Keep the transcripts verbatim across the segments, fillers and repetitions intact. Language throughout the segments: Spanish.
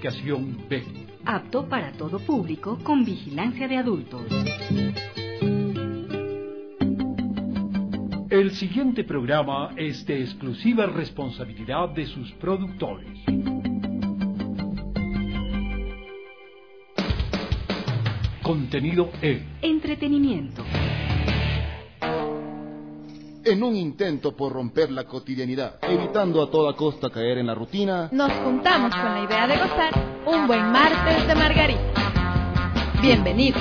clasificación B. Apto para todo público con vigilancia de adultos. El siguiente programa es de exclusiva responsabilidad de sus productores. Contenido E. Entretenimiento. En un intento por romper la cotidianidad, evitando a toda costa caer en la rutina, nos juntamos con la idea de gozar un buen martes de margarita. Bienvenidos.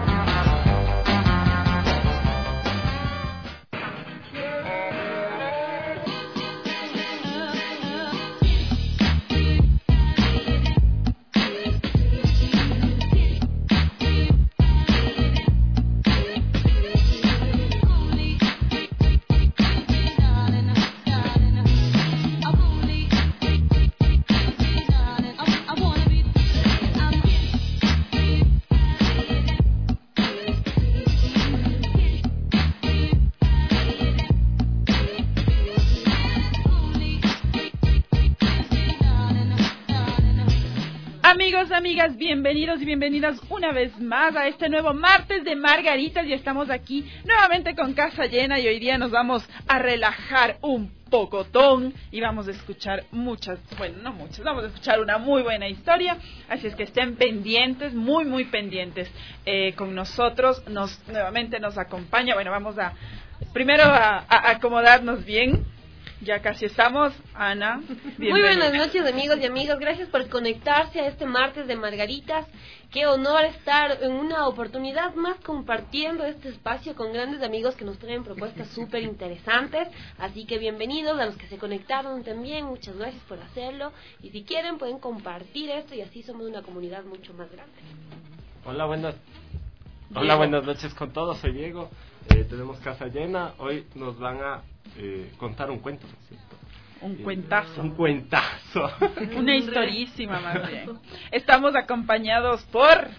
Amigos, amigas, bienvenidos y bienvenidas una vez más a este nuevo martes de margaritas. Y estamos aquí nuevamente con casa llena y hoy día nos vamos a relajar un pocotón y vamos a escuchar muchas, bueno, no muchas, vamos a escuchar una muy buena historia, así es que estén pendientes, muy muy pendientes eh, con nosotros. Nos nuevamente nos acompaña, bueno, vamos a primero a, a acomodarnos bien. Ya casi estamos, Ana. Bienvenida. Muy buenas noches, amigos y amigas. Gracias por conectarse a este martes de margaritas. Qué honor estar en una oportunidad más compartiendo este espacio con grandes amigos que nos traen propuestas súper interesantes. Así que bienvenidos a los que se conectaron también. Muchas gracias por hacerlo. Y si quieren pueden compartir esto y así somos una comunidad mucho más grande. Hola, buenas. Hola, buenas noches con todos. Soy Diego. Eh, tenemos casa llena. Hoy nos van a eh, contar un cuento, ¿cierto? Un cuentazo. Un cuentazo. Una historiísima, más bien. Estamos acompañados por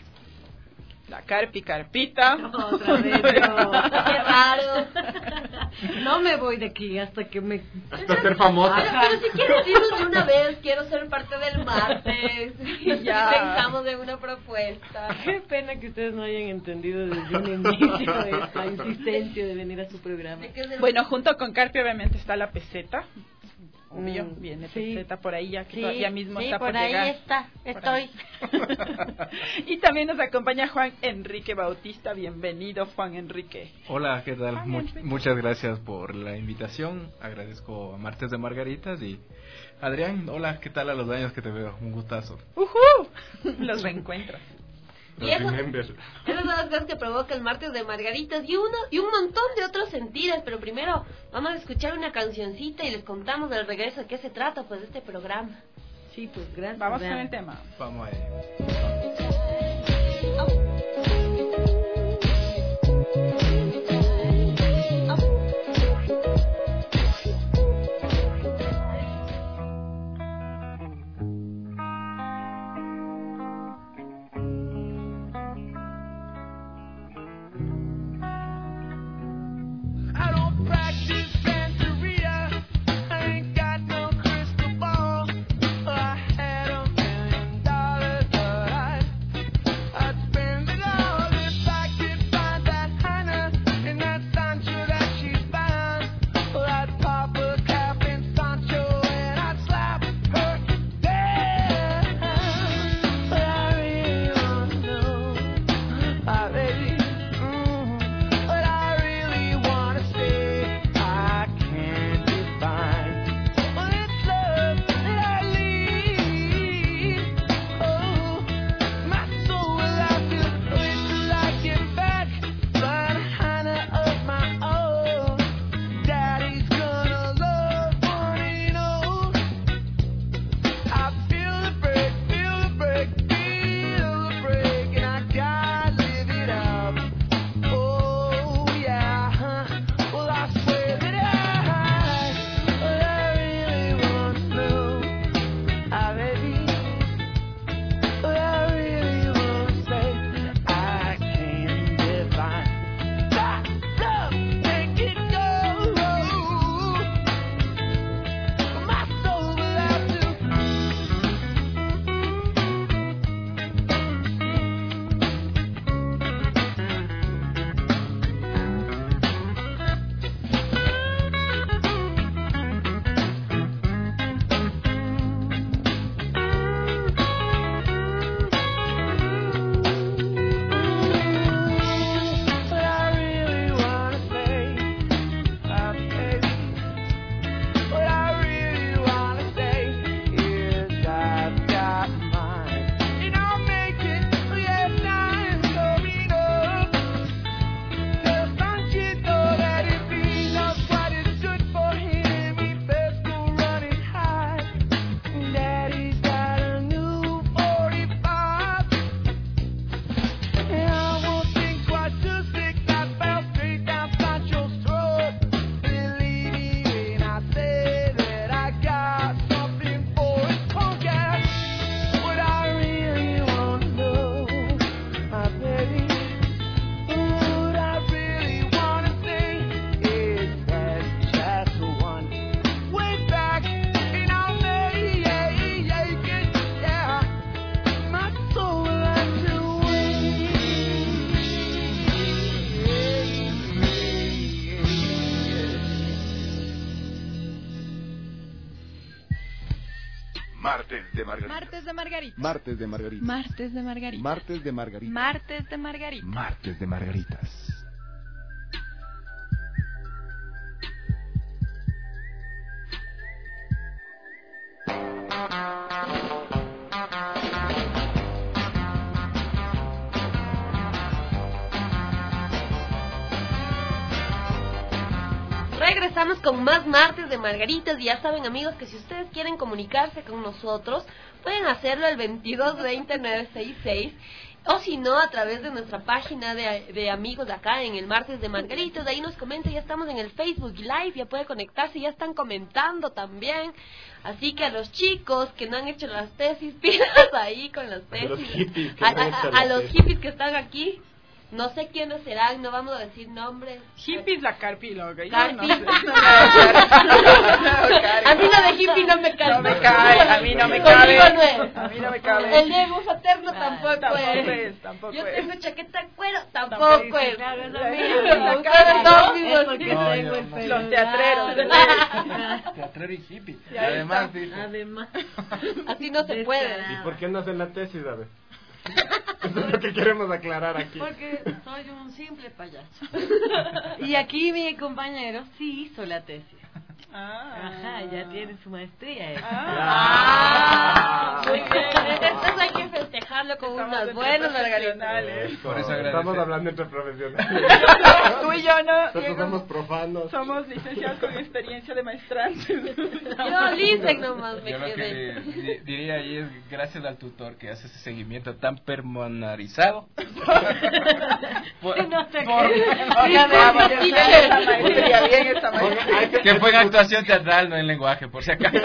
la Carpi Carpita. Otra vez, no. Qué raro. No me voy de aquí hasta que me... Hasta ser famosa. Pero, pero si quieres irnos de una vez, quiero ser parte del martes. Y ya pensamos en una propuesta. Qué pena que ustedes no hayan entendido desde un inicio esta insistencia de venir a su programa. Bueno, junto con Carpi obviamente está la peseta. Obvio, mm, viene sí. peseta por ahí ya que sí, todavía mismo sí, está por, por ahí llegar. está, estoy. Y también nos acompaña Juan Enrique Bautista. Bienvenido, Juan Enrique. Hola, ¿qué tal? Much, muchas gracias por la invitación. Agradezco a Martes de Margaritas y Adrián, hola, ¿qué tal a los años que te veo? Un gustazo. Uh-huh. Los reencuentros. Y eso, esas son las cosas que provoca el martes de margaritas y uno y un montón de otros sentidos. Pero primero vamos a escuchar una cancioncita y les contamos del regreso de qué se trata pues de este programa. Sí, pues gracias. Vamos con el tema. Vamos a ello. Martes de Margaritas. Martes de Margaritas. Martes de Margaritas. Martes de Margaritas. Martes de Margaritas. Martes de Margaritas. Regresamos con más martes de Margaritas y ya saben, amigos, que si ustedes quieren comunicarse con nosotros pueden hacerlo al veintidós veinte nueve sesenta y seis o si no a través de nuestra página de, de amigos de acá en el Martes de Margaritas. De ahí nos comenta, ya estamos en el Facebook Live, ya puede conectarse, ya están comentando también. Así que a los chicos que no han hecho las tesis, pilas ahí con las tesis. A los hippies que a, no han a- hecho a las los tesis. hippies que están aquí. No sé quiénes serán, no vamos a decir nombres. Hippies la Carpi, loca. Yo Carpi. no sé. No me va A mí lo de hippie no me cae. No me cae, a mí no me Conmigo cabe. no es. A mí no me cabe. El Diego Fraterno tampoco, tampoco es. es, tampoco Yo es. tengo chaqueta de cuero, tampoco, Tampoco es. Claro, es lo La mismo. cara, Ustedes ¿no? dos mismos. Es porque No, tengo yo el no. pelo Los teatreros. largo. Teatrero y hippie. Sí, Y ahí además, está. dice, Además, Así no se puede. Descarado. ¿Y por qué no hacen la tesis, a ver? Eso es lo que queremos aclarar aquí. porque soy un simple payaso. Y aquí mi compañero sí hizo la tesis. Ah. Ajá, ya tiene su maestría. él. Ah. Muy bien. Entonces hay que festejarlo con Estamos unas entre buenas margaritas. profesionales. Por eso Estamos agradecer. hablando entre profesionales. Tú y yo no. Nosotros Diego, somos profanos. somos licenciados con experiencia de maestrantes. Yo dicen nomás me Yo lo que quedé. di- diría ahí es gracias al tutor que hace ese seguimiento tan pormenorizado. Por- No sé por- qué. Oiga, veamos, bien esa maestría, bien esa maestría. que fue en actuación teatral, no en lenguaje, por si acaso.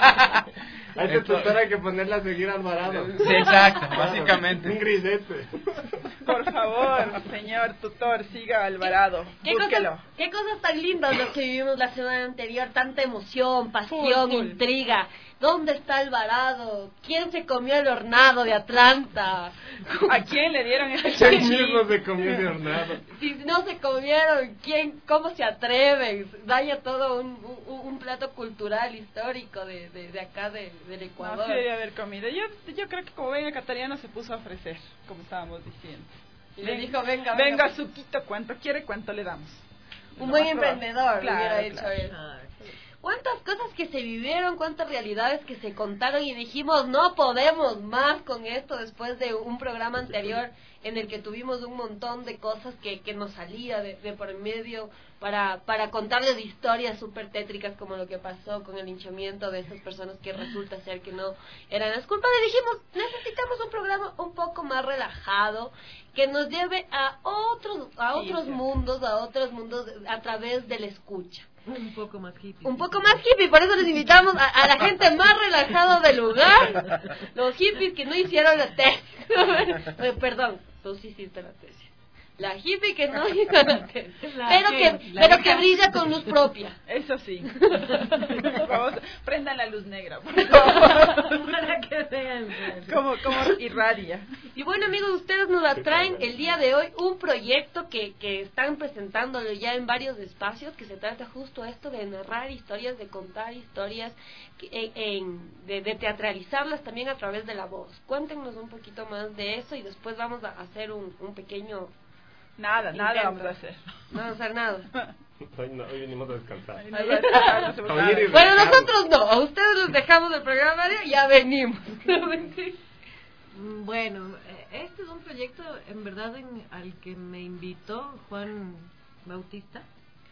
A ese tutor hay que ponerle a seguir Alvarado. Sí, exacto, básicamente. Un grisete. Por favor, señor tutor, siga a Alvarado. ¿Qué Búsquelo. cosas, qué cosas tan lindas las que vivimos la semana anterior, tanta emoción, pasión, Full, full. intriga. ¿Dónde está Alvarado? ¿Quién se comió el hornado de Atlanta? ¿A quién le dieron ese Él chanchín? mismo se comió de hornado. Si no se comieron, ¿quién, cómo se atreven? Daña todo un, un, un plato cultural histórico de, de, de acá de, del No, Ecuador. sí debe haber comido. Yo, yo creo que como venga Catariano se puso a ofrecer, como estábamos diciendo. Y le dijo, venga, Venga, venga. Suquito, ¿cuánto quiere? ¿Cuánto le damos? Un Lo buen más probable. emprendedor Claro, hubiera hecho claro. eso. Ah, ¿Cuántas cosas que se vivieron, cuántas realidades que se contaron y dijimos no podemos más con esto después de un programa anterior en el que tuvimos un montón de cosas que, que nos salía de, de por medio para, para contarles historias súper tétricas como lo que pasó con el linchamiento de esas personas que resulta ser que no eran las culpas. Y dijimos, necesitamos un programa un poco más relajado que nos lleve a otros, a Sí, otros sí. mundos, a otros mundos a través de la escucha. un poco más hippie. Un poco más hippie, por eso les invitamos a, a la gente más relajada del lugar. Los hippies que no hicieron la tesis. Eh, Perdón, tú sí hiciste la tesis. La hippie que no hizo la tesis. La Pero que- que, la pero hija. que brilla con luz propia. Eso sí. Vamos, prendan la luz negra, por favor. Para que vean. Como, como irradia. Y bueno, amigos, ustedes nos traen el día de hoy un proyecto que, que están presentándolo ya en varios espacios, que se trata justo esto de narrar historias, de contar historias, que- en, en- de, de teatralizarlas también a través de la voz. Cuéntenos un poquito más de eso y después vamos a hacer un, un pequeño... Nada, nada Intento. vamos a hacer. No vamos a hacer nada. Hoy, no, hoy venimos a descansar. Ahí nos va a estar, no se va a Oír y nada. Bueno, relajarnos. nosotros no, a ustedes les dejamos el programa de ya venimos. Mm, Bueno, eh, este es un proyecto en verdad en- al que me invitó Juan Bautista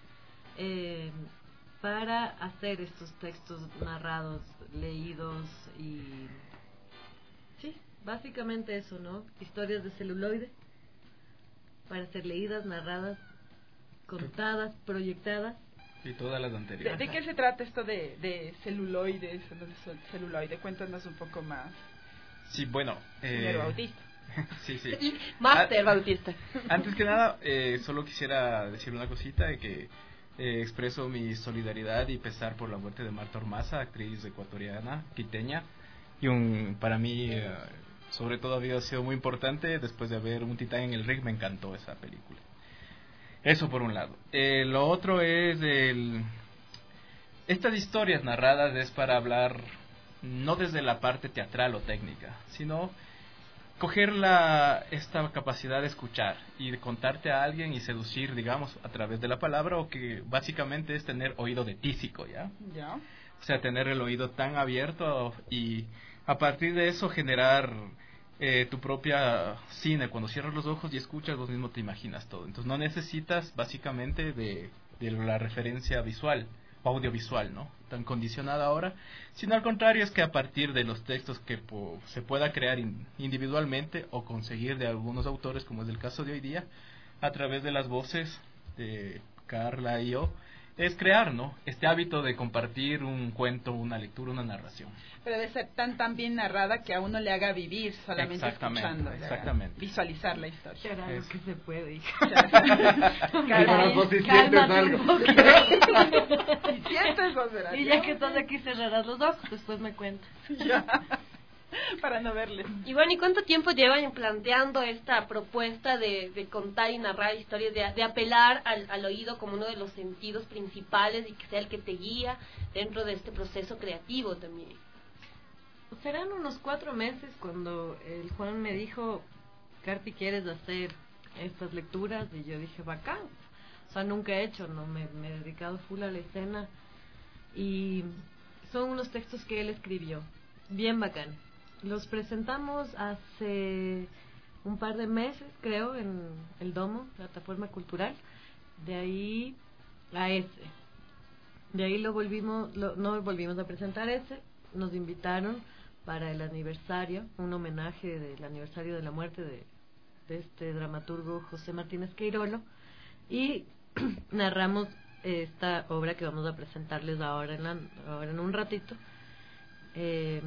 eh, para hacer estos textos narrados, leídos y... Sí, básicamente eso, ¿no? Historias de celuloide para ser leídas, narradas, contadas, proyectadas. Y todas las ¿De, anteriores. de qué se trata esto de, de celuloide? celu- Celuloide, cuéntanos un poco más, Sí, bueno. señor Eh, Bautista. sí, sí. Máster Ah, Bautista. Antes que nada, eh, solo quisiera decir una cosita de que eh, expreso mi solidaridad y pesar por la muerte de Marta Ormaza, actriz ecuatoriana, quiteña, y un, para mí, eh, sobre todo, había sido muy importante. Después de ver Un titán en el ring, me encantó esa película. Eso por un lado. Eh, lo otro es el... Estas historias narradas es para hablar no desde la parte teatral o técnica, sino coger la, esta capacidad de escuchar y de contarte a alguien y seducir, digamos, a través de la palabra, o que básicamente es tener oído de tísico, ¿ya? Ya. O sea, tener el oído tan abierto y a partir de eso generar eh, tu propia cine. Cuando cierras los ojos y escuchas, vos mismo te imaginas todo. Entonces no necesitas básicamente de, de la referencia visual o audiovisual, ¿no? Tan condicionada ahora, sino al contrario, es que a partir de los textos que po- se pueda crear in- individualmente o conseguir de algunos autores, como es el caso de hoy día, a través de las voces de Carla y yo, es crear, ¿no? Este hábito de compartir un cuento, una lectura, una narración. Pero debe ser tan tan bien narrada que a uno le haga vivir solamente Exactamente, escuchando, exactamente. Visualizar la historia. Será lo Es- que se puede, hija. Pero vos sí sientes Cálmate algo. un poquito. Y sientes, o será. Y ya que estás aquí, cerrarás los ojos, después me cuentas. Ya. Para no verles. Y bueno, ¿y cuánto tiempo llevan planteando esta propuesta de, de contar y narrar historias, de, de apelar al, al oído como uno de los sentidos principales y que sea el que te guía dentro de este proceso creativo también? Serán unos cuatro meses cuando el Juan me dijo, Carti, ¿quieres hacer estas lecturas? Y yo dije, bacán. O sea, nunca he hecho, no me, me he dedicado full a la escena. Y son unos textos que él escribió, bien bacán. Los presentamos hace un par de meses, creo, en el Domo, plataforma cultural. De ahí a ese. De ahí lo volvimos, lo, no volvimos a presentar ese. Nos invitaron para el aniversario, un homenaje del aniversario de la muerte de, de este dramaturgo José Martínez Queirolo. Y narramos esta obra que vamos a presentarles ahora en, la, ahora en un ratito. Eh,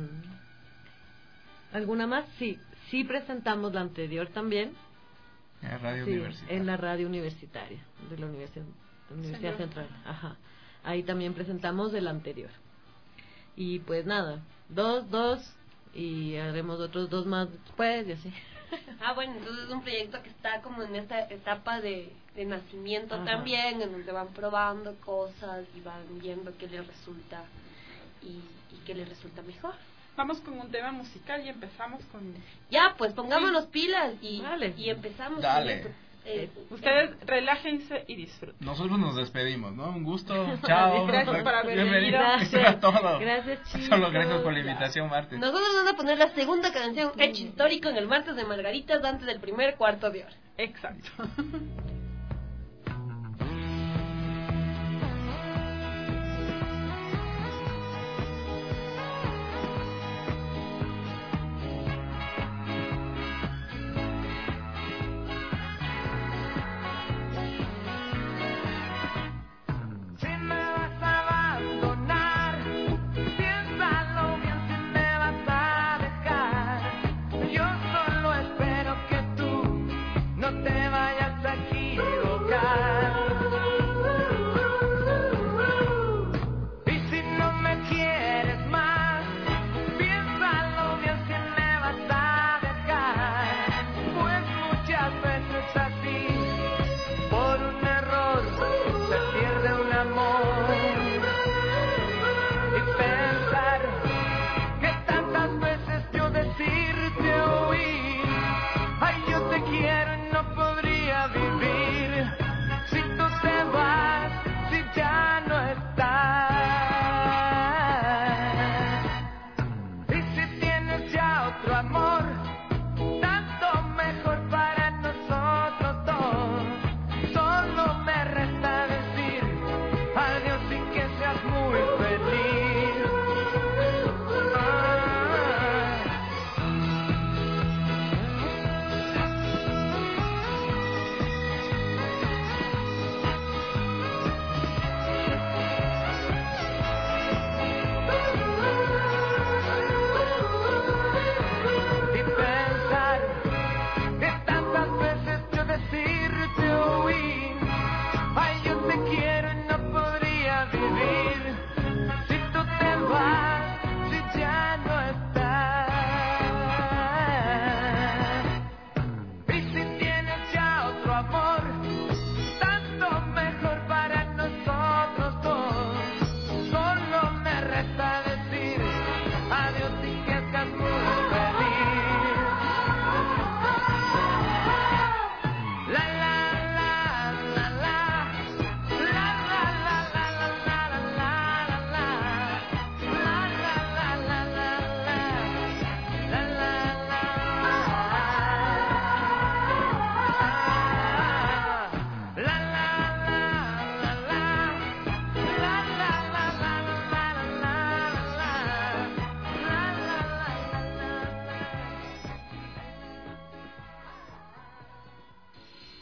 ¿Alguna más? Sí, sí presentamos la anterior también. En la radio Sí, universitaria. en la radio universitaria de la Universidad, Universidad Central. Ajá. Ahí también presentamos el anterior. Y pues nada, dos, dos, y haremos otros dos más después y así. Ah, bueno, entonces es un proyecto que está como en esta etapa de, de nacimiento. Ajá. También, en donde van probando cosas y van viendo qué les resulta y, y qué les resulta mejor. Vamos con un tema musical y empezamos con... Ya, pues pongámonos pilas y, Dale. y empezamos Dale. con esto. Eh, Ustedes relájense y disfruten. Nosotros nos despedimos, ¿no? Un gusto, chao. Gracias por haber Bienvenido. venido. Eso era todo. Gracias, chicos. Solo gracias por la invitación, Martes. Nosotros vamos a poner la segunda canción, Hecho Histórico, en el martes de Margaritas, antes del primer cuarto de hora. Exacto. Si me vas a abandonar, piénsalo bien si me vas a dejar. Yo solo espero que tú no te vayas a equivocar. Y si no me quieres más, piénsalo bien si me vas a dejar. Pues muchas veces así, por un error, se pierde un amor. Y pensar que tantas veces yo decirte oí, ay, yo te quiero y no podría vivir si tú te vas, si ya no estás. Y si tienes ya otro amor, tanto mejor para nosotros dos. Solo me resta decir adiós y que seas muy feliz. Ah.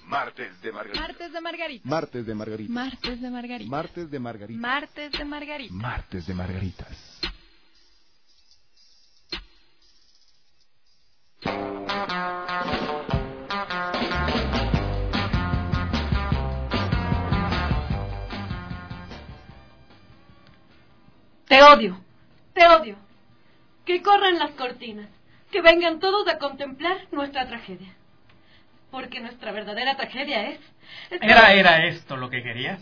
Martes de Margarita. Martes de Margarita. Martes de Margarita. Martes de Margarita. Martes de Margarita. Martes de Margarita. Martes de Margaritas. Te odio, te odio. Que corran las cortinas, que vengan todos a contemplar nuestra tragedia. Porque nuestra verdadera tragedia es... es ¿Era, ¿Era esto lo que querías?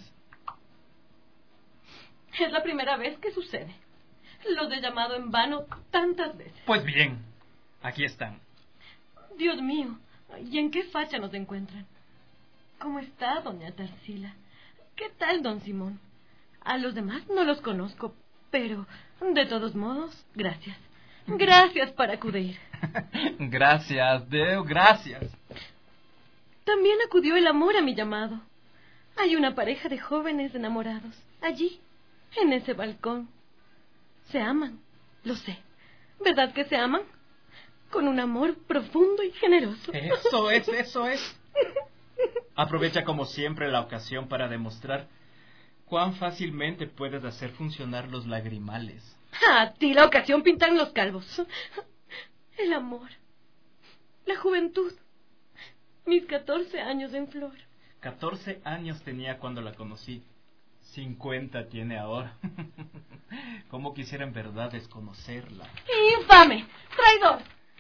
Es la primera vez que sucede. Los he llamado en vano tantas veces. Pues bien, aquí están. Dios mío, ¿y en qué facha nos encuentran? ¿Cómo está doña Tarsila? ¿Qué tal don Simón? A los demás no los conozco, pero de todos modos, gracias. Gracias para acudir. Gracias, Deo, gracias. También acudió el amor a mi llamado. Hay una pareja de jóvenes enamorados, allí, en ese balcón. Se aman, lo sé. ¿Verdad que se aman? Con un amor profundo y generoso. Eso es, eso es. Aprovecha como siempre la ocasión para demostrar cuán fácilmente puedes hacer funcionar los lagrimales. A ti la ocasión pintan los calvos. El amor, la juventud, mis catorce años en flor. Catorce años tenía cuando la conocí. Cincuenta tiene ahora. Cómo quisiera en verdad desconocerla. ¡Infame! ¡Traidor!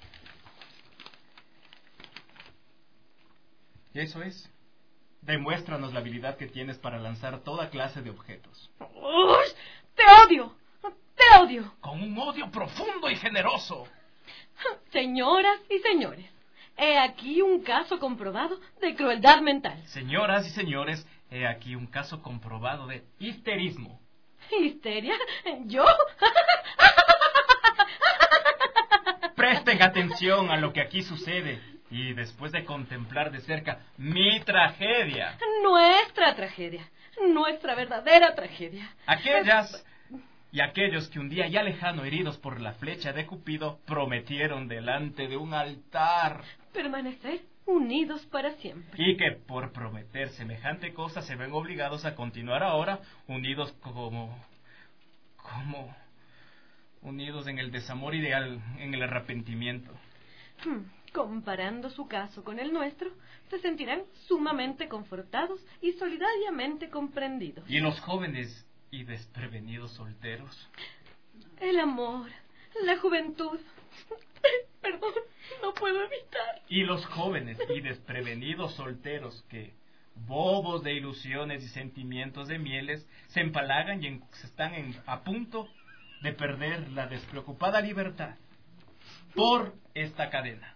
Eso es. Demuéstranos la habilidad que tienes para lanzar toda clase de objetos. ¡Uy! ¡Te odio! ¡Te odio! Con un odio profundo y generoso. Señoras y señores, he aquí un caso comprobado de crueldad mental. Señoras y señores, he aquí un caso comprobado de histerismo. ¿Histeria? ¿Yo? Presten atención a lo que aquí sucede y después de contemplar de cerca mi tragedia. Nuestra tragedia, nuestra verdadera tragedia. Aquellas y aquellos que un día ya lejano, heridos por la flecha de Cupido, prometieron delante de un altar permanecer unidos para siempre. Y que por prometer semejante cosa se ven obligados a continuar ahora unidos como... como... unidos en el desamor ideal, en el arrepentimiento. Hmm. Comparando su caso con el nuestro, se sentirán sumamente confortados y solidariamente comprendidos. ¿Y los jóvenes y desprevenidos solteros? El amor, la juventud... Perdón, no puedo evitar. ¿Y los jóvenes y desprevenidos solteros que, bobos de ilusiones y sentimientos de mieles, se empalagan y en, están en, a punto de perder la despreocupada libertad por esta cadena?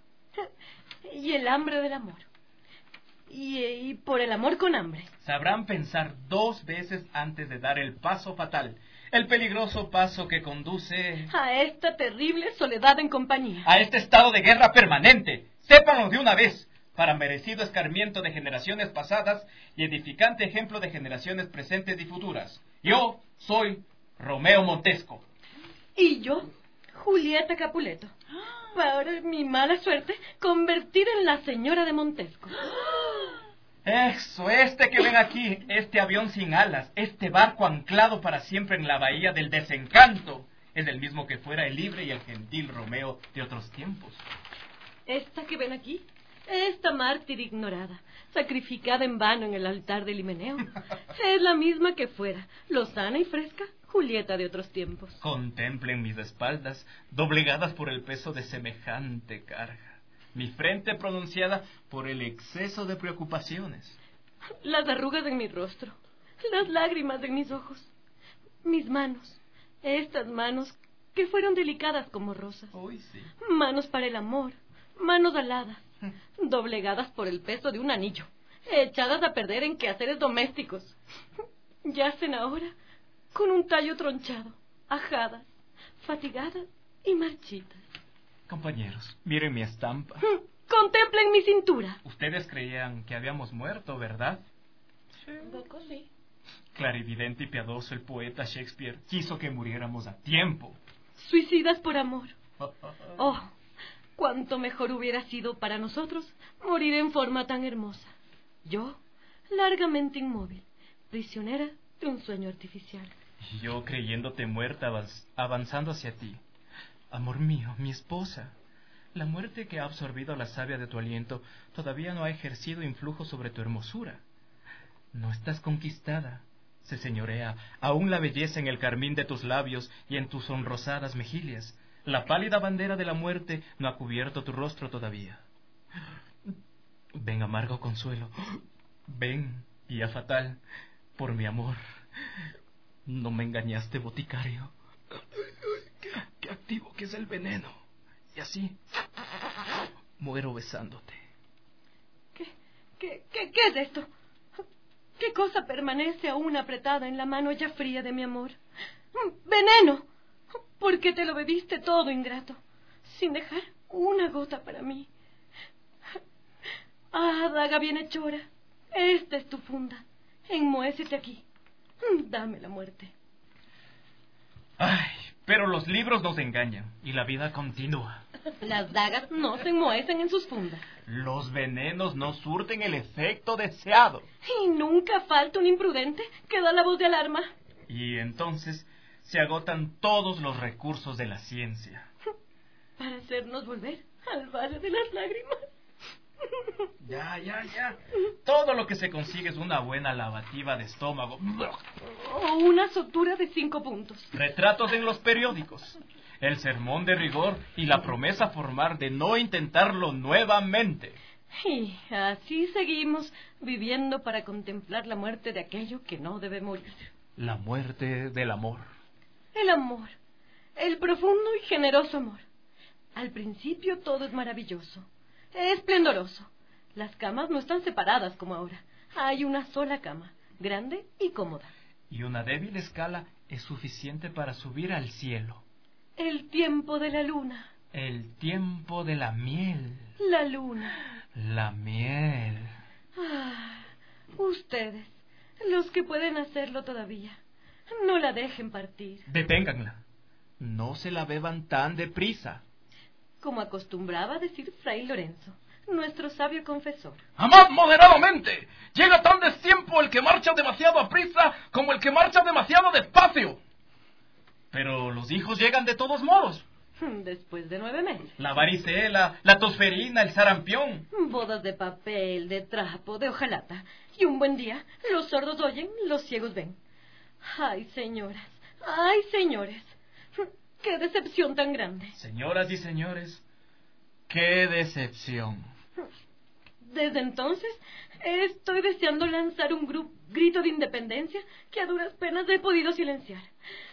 Y el hambre del amor. Y, y por el amor con hambre. Sabrán pensar dos veces antes de dar el paso fatal, el peligroso paso que conduce a esta terrible soledad en compañía, a este estado de guerra permanente. Sépanlo de una vez, para merecido escarmiento de generaciones pasadas y edificante ejemplo de generaciones presentes y futuras. Yo soy Romeo Montesco. Y yo, Julieta Capuleto. Para mi mala suerte, convertida en la señora de Montesco. Eso, este que ven aquí, este avión sin alas, este barco anclado para siempre en la bahía del desencanto, es el mismo que fuera el libre y el gentil Romeo de otros tiempos. Esta que ven aquí, esta mártir ignorada, sacrificada en vano en el altar del Himeneo, es la misma que fuera, lozana y fresca, Julieta de otros tiempos. Contemplen mis espaldas, doblegadas por el peso de semejante carga, mi frente pronunciada por el exceso de preocupaciones, las arrugas en mi rostro, las lágrimas en mis ojos, mis manos, estas manos que fueron delicadas como rosas, Uy, sí. manos para el amor, manos aladas, doblegadas por el peso de un anillo, echadas a perder en quehaceres domésticos, yacen ahora con un tallo tronchado, ajadas, fatigadas y marchitas. Compañeros, miren mi estampa. Contemplen mi cintura. Ustedes creían que habíamos muerto, ¿verdad? Sí. Un poco sí. Clarividente y piadoso el poeta Shakespeare quiso que muriéramos a tiempo. Suicidas por amor. Oh, cuánto mejor hubiera sido para nosotros morir en forma tan hermosa. Yo, largamente inmóvil, prisionera de un sueño artificial. Y yo creyéndote muerta, avanz- avanzando hacia ti. Amor mío, mi esposa. La muerte que ha absorbido la savia de tu aliento todavía no ha ejercido influjo sobre tu hermosura. No estás conquistada. Se señorea aún la belleza en el carmín de tus labios y en tus sonrosadas mejillas. La pálida bandera de la muerte no ha cubierto tu rostro todavía. Ven, amargo consuelo. Ven, guía fatal, por mi amor. No me engañaste, boticario. Qué, qué activo que es el veneno. Y así muero besándote. ¿Qué, qué, qué, qué es esto? ¿Qué cosa permanece aún apretada en la mano ya fría de mi amor? ¡Veneno! ¿Por qué te lo bebiste todo, ingrato? Sin dejar una gota para mí. Ah, daga bienhechora, esta es tu funda. Enmuécete aquí. Dame la muerte. Ay, pero los libros nos engañan y la vida continúa. Las dagas no se enmohecen en sus fundas. Los venenos no surten el efecto deseado. Y nunca falta un imprudente que da la voz de alarma. Y entonces se agotan todos los recursos de la ciencia. Para hacernos volver al valle de las lágrimas. Ya, ya, ya. Todo lo que se consigue es una buena lavativa de estómago. O una sotura de cinco puntos. Retratos en los periódicos. El sermón de rigor y la promesa formal de no intentarlo nuevamente. Y así seguimos viviendo para contemplar la muerte de aquello que no debe morir. La muerte del amor. El amor. El profundo y generoso amor. Al principio todo es maravilloso. Esplendoroso. Las camas no están separadas como ahora. Hay una sola cama, grande y cómoda. Y una débil escala es suficiente para subir al cielo. El tiempo de la luna. El tiempo de la miel. La luna. La miel. Ah, ustedes, los que pueden hacerlo todavía, no la dejen partir. Deténganla. No se la beban tan deprisa. Como acostumbraba decir Fray Lorenzo, nuestro sabio confesor. ¡Amad moderadamente! Llega tan destiempo el que marcha demasiado aprisa como el que marcha demasiado despacio. Pero los hijos llegan de todos modos. Después de nueve meses. La varicela, la tosferina, el sarampión. Bodas de papel, de trapo, de hojalata. Y un buen día, los sordos oyen, los ciegos ven. Ay, señoras, ay, señores. ¡Qué decepción tan grande! Señoras y señores, ¡qué decepción! Desde entonces, estoy deseando lanzar un gru- grito de independencia que a duras penas he podido silenciar.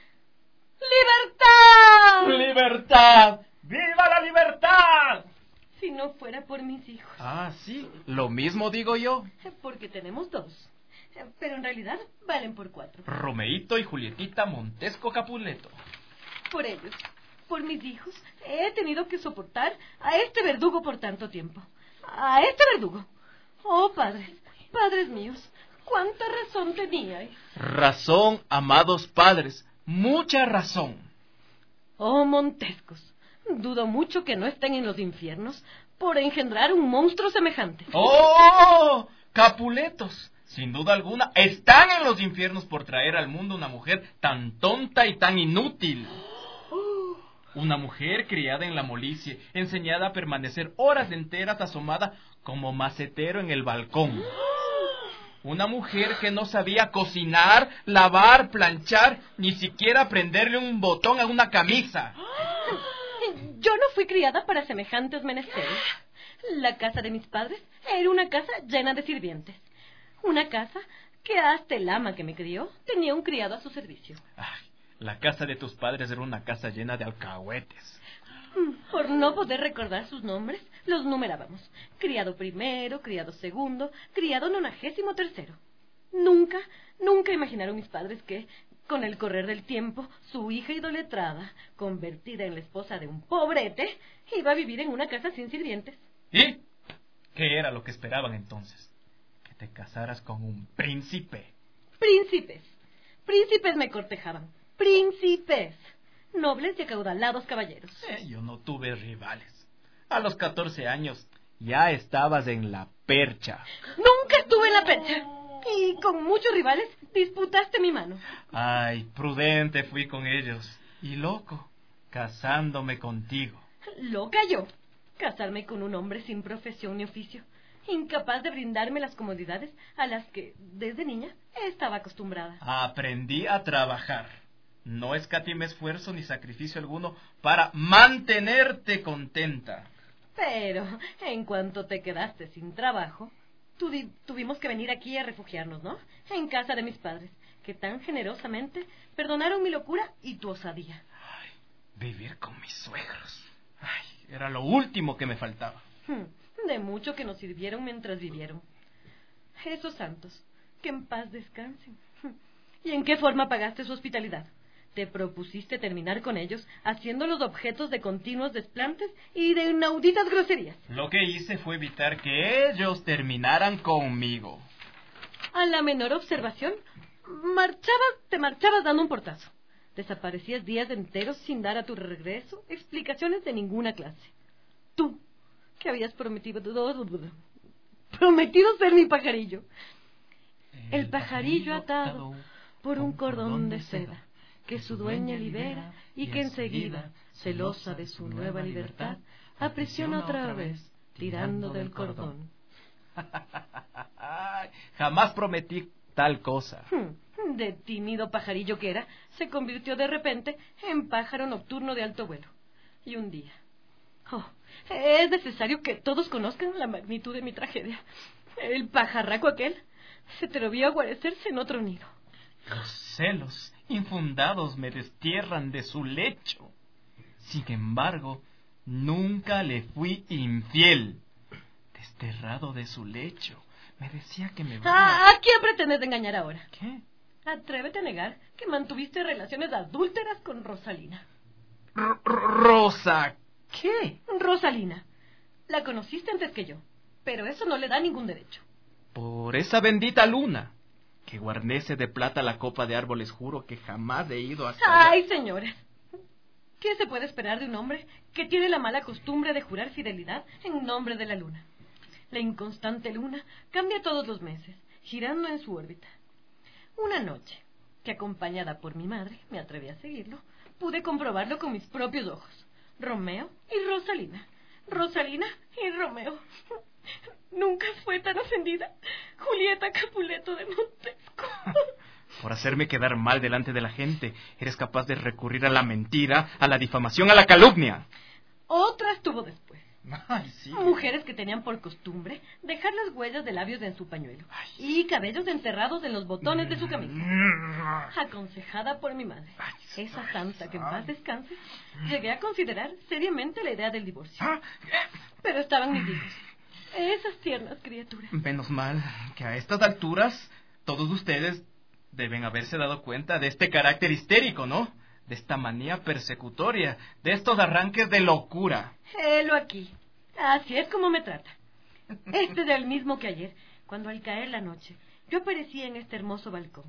¡Libertad! ¡Libertad! ¡Viva la libertad! Si no fuera por mis hijos. Ah, sí, lo mismo digo yo. Porque tenemos dos. Pero en realidad valen por cuatro. Romeito y Julietita Montesco Capuleto. Por ellos, por mis hijos, he tenido que soportar a este verdugo por tanto tiempo. A este verdugo. Oh, padres, padres míos, cuánta razón teníais. Razón, amados padres, mucha razón. Oh, Montescos, dudo mucho que no estén en los infiernos por engendrar un monstruo semejante. ¡Oh! Capuletos, sin duda alguna, están en los infiernos por traer al mundo una mujer tan tonta y tan inútil. Una mujer criada en la molicie, enseñada a permanecer horas enteras asomada como macetero en el balcón. Una mujer que no sabía cocinar, lavar, planchar, ni siquiera prenderle un botón a una camisa. Yo no fui criada para semejantes menesteres. La casa de mis padres era una casa llena de sirvientes. Una casa que hasta el ama que me crió tenía un criado a su servicio. Ay, la casa de tus padres era una casa llena de alcahuetes. Por no poder recordar sus nombres, los numerábamos. Criado primero, criado segundo, criado nonagésimo tercero. Nunca, nunca imaginaron mis padres que, con el correr del tiempo, su hija idolatrada, convertida en la esposa de un pobrete, iba a vivir en una casa sin sirvientes. ¿Y qué era lo que esperaban entonces? Que te casaras con un príncipe. Príncipes. Príncipes me cortejaban. Príncipes. Nobles y acaudalados caballeros. Eh, yo no tuve rivales. A los catorce años Ya estabas en la percha. Nunca estuve en la percha. Y con muchos rivales disputaste mi mano. Ay, prudente fui con ellos. Y loco, casándome contigo. Loca yo. Casarme con un hombre sin profesión ni oficio. Incapaz de brindarme las comodidades a las que, desde niña, estaba acostumbrada. Aprendí a trabajar. No escatimé esfuerzo ni sacrificio alguno para mantenerte contenta. Pero, en cuanto te quedaste sin trabajo, tu tuvimos que venir aquí a refugiarnos, ¿no? En casa de mis padres, que tan generosamente perdonaron mi locura y tu osadía. Ay, vivir con mis suegros. Ay, era lo último que me faltaba. De mucho que nos sirvieron mientras vivieron. Esos santos, que en paz descansen. ¿Y en qué forma pagaste su hospitalidad? Te propusiste terminar con ellos, haciéndolos objetos de continuos desplantes y de inauditas groserías. Lo que hice fue evitar que ellos terminaran conmigo. A la menor observación, marchabas, te marchabas dando un portazo. Desaparecías días enteros sin dar a tu regreso explicaciones de ninguna clase. Tú, que habías prometido prometido ser mi pajarillo. El, El pajarillo atado por un cordón de seda, que su dueña libera y que enseguida, celosa de su nueva libertad, aprisiona otra vez, tirando del cordón. Jamás prometí tal cosa. De tímido pajarillo que era, se convirtió de repente en pájaro nocturno de alto vuelo. Y un día... Oh, es necesario que todos conozcan la magnitud de mi tragedia. El pajarraco aquel se te lo vio guarecerse en otro nido. Los celos infundados me destierran de su lecho. Sin embargo, nunca le fui infiel. Desterrado de su lecho, me decía que me... Ah, ¿a quién pretendes engañar ahora? ¿Qué? Atrévete a negar que mantuviste relaciones adúlteras con Rosalina. R Rosa... ¿Qué? Rosalina. La conociste antes que yo, pero eso no le da ningún derecho. Por esa bendita luna, que guarnece de plata la copa de árboles, juro que jamás he ido hasta... Ay, allá. Señores, ¿qué se puede esperar de un hombre que tiene la mala costumbre de jurar fidelidad en nombre de la luna? La inconstante luna cambia todos los meses, girando en su órbita. Una noche, que acompañada por mi madre, me atreví a seguirlo, pude comprobarlo con mis propios ojos. Romeo y Rosalina. Rosalina y Romeo. Nunca fue tan ofendida Julieta Capuleto de Montesco. Por hacerme quedar mal delante de la gente, eres capaz de recurrir a la mentira, a la difamación, a la calumnia. Otras tuvo después. Ay, sí. Mujeres que tenían por costumbre dejar las huellas de labios en su pañuelo. Ay. Y cabellos enterrados en los botones de su camisa. Aconsejada por mi madre, Ay, esa santa que en paz descanse, llegué a considerar seriamente la idea del divorcio. Pero estaban mis hijos, esas tiernas criaturas. Menos mal que a estas alturas todos ustedes deben haberse dado cuenta de este carácter histérico, ¿no? De esta manía persecutoria, de estos arranques de locura. Helo aquí. Así es como me trata. Este es el mismo que ayer, cuando al caer la noche, yo aparecía en este hermoso balcón.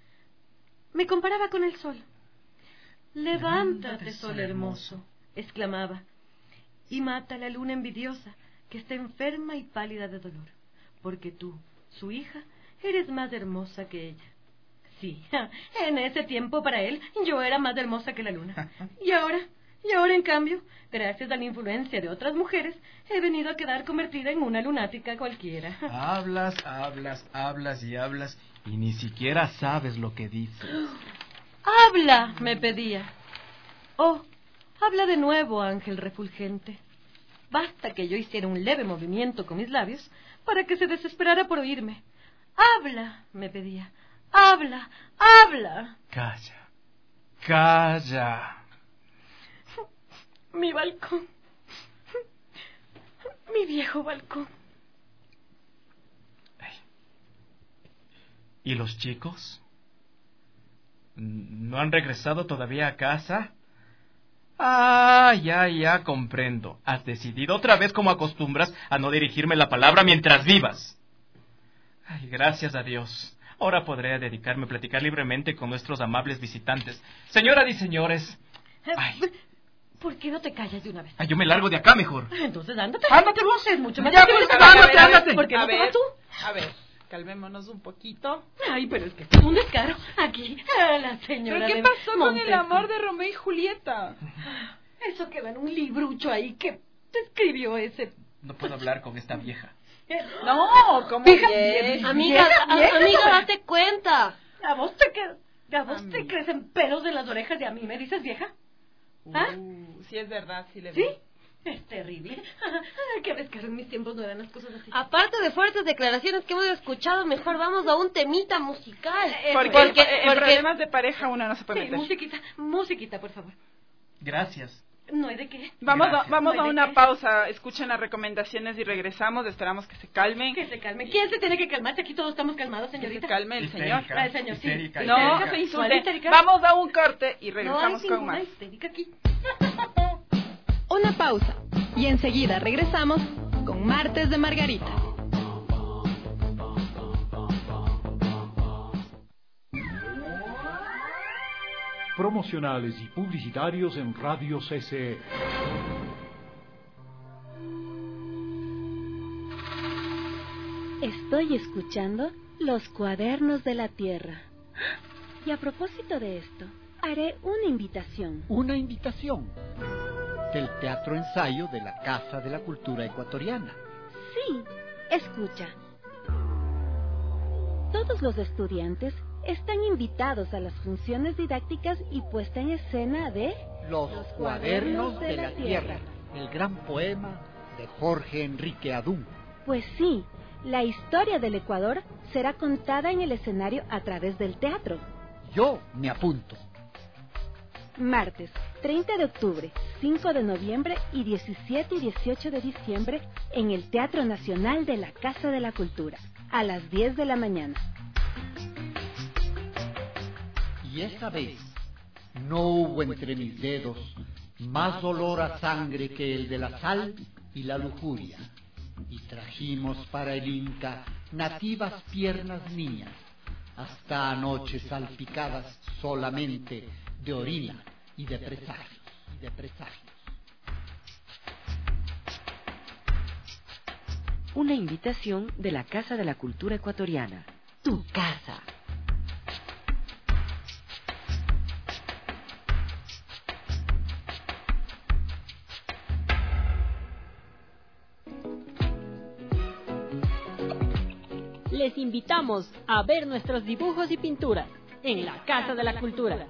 Me comparaba con el sol. Levántate, sol hermoso, exclamaba, y mata la luna envidiosa, que está enferma y pálida de dolor, porque tú, su hija, eres más hermosa que ella. Sí, en ese tiempo para él yo era más hermosa que la luna. Y ahora, y ahora en cambio, gracias a la influencia de otras mujeres, he venido a quedar convertida en una lunática cualquiera. Hablas, hablas, hablas y hablas, y ni siquiera sabes lo que dices. Habla, me pedía. Oh, habla de nuevo, ángel refulgente. Basta que yo hiciera un leve movimiento con mis labios para que se desesperara por oírme. Habla, me pedía. Habla, habla. Calla, calla. Mi balcón. Mi viejo balcón. ¿Y los chicos? ¿No han regresado todavía a casa? Ah, ya, ya comprendo. Has decidido otra vez, como acostumbras, a no dirigirme la palabra mientras vivas. Ay, gracias a Dios. Ahora podré dedicarme a platicar libremente con nuestros amables visitantes. Señoras y señores. Ay. ¿Por qué no te callas de una vez? Ah, yo me largo de acá mejor. Entonces ándate. Ándate vos. Es mucho más Ya, fácil. pues, A ver, ándate, a ver, ándate. ¿Por qué A no te ver, vas tú? a ver, calmémonos un poquito. Ay, pero es que esto es un descaro. Aquí, a la señora ¿Pero qué de pasó con el Montesquieu. amor de Romeo y Julieta? Eso quedó en un librucho ahí que te escribió ese... No puedo hablar con esta vieja. No, ¿cómo Vieja, bien? Amiga, Vieja, a- vieja. amiga, date cuenta. ¿A vos te, que- a vos Amiga. te crecen pelos de las orejas y a mí me dices vieja? ¿Ah? Uh, sí, es verdad, sí le ¿Sí? vi. Es terrible. Ay, qué descaro, en mis tiempos no eran las cosas así. Aparte de fuertes declaraciones que hemos escuchado, mejor vamos a un temita musical. Porque, Porque- en porque- problemas de pareja uno no se puede Sí, meter. musiquita, musiquita, por favor. Gracias. No hay de qué. Vamos, a, Gracias. vamos No a hay de una qué. pausa, escuchen las recomendaciones y regresamos, esperamos que se calmen. Que se calme. ¿Quién se tiene que calmar? Aquí todos estamos calmados, Que se señorita. calme el señor. Histérica, Ah, el señor, sí. histérica, No, histérica. se ¿Cuál insulte. histérica? Vamos a un corte y No hay regresamos con ninguna más. histérica aquí. Una pausa y enseguida regresamos con Martes de Margarita. Promocionales y publicitarios en Radio C C E. Estoy escuchando Los Cuadernos de la Tierra. Y a propósito de esto, haré una invitación. Una invitación del Teatro Ensayo de la Casa de la Cultura Ecuatoriana. Sí, escucha. Todos los estudiantes están invitados a las funciones didácticas y puesta en escena de Los, Cuadernos de, la, Tierra, el gran poema de Jorge Enrique Adún. Pues sí, la historia del Ecuador será contada en el escenario a través del teatro. Yo me apunto. Martes, treinta de octubre, cinco de noviembre y diecisiete y dieciocho de diciembre en el Teatro Nacional de la Casa de la Cultura, a las diez de la mañana. Y esta vez no hubo entre mis dedos más olor a sangre que el de la sal y la lujuria. Y trajimos para el Inca nativas piernas niñas, hasta anoche salpicadas solamente de orina y de presagios, y de presagios. Una invitación de la Casa de la Cultura Ecuatoriana. Tu casa. Les invitamos a ver nuestros dibujos y pinturas en la Casa de la Cultura.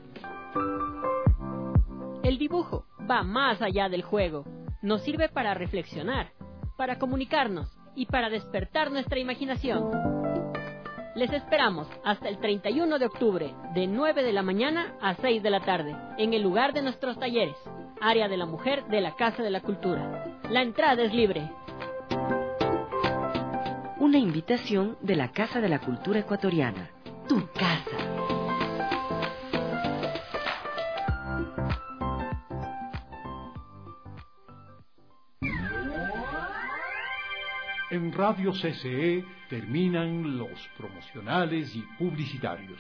El dibujo va más allá del juego. Nos sirve para reflexionar, para comunicarnos y para despertar nuestra imaginación. Les esperamos hasta el treinta y uno de octubre, de nueve de la mañana a seis de la tarde, en el lugar de nuestros talleres, Área de la Mujer de la Casa de la Cultura. La entrada es libre. Una invitación de la Casa de la Cultura Ecuatoriana. Tu casa. En Radio C C E terminan los promocionales y publicitarios.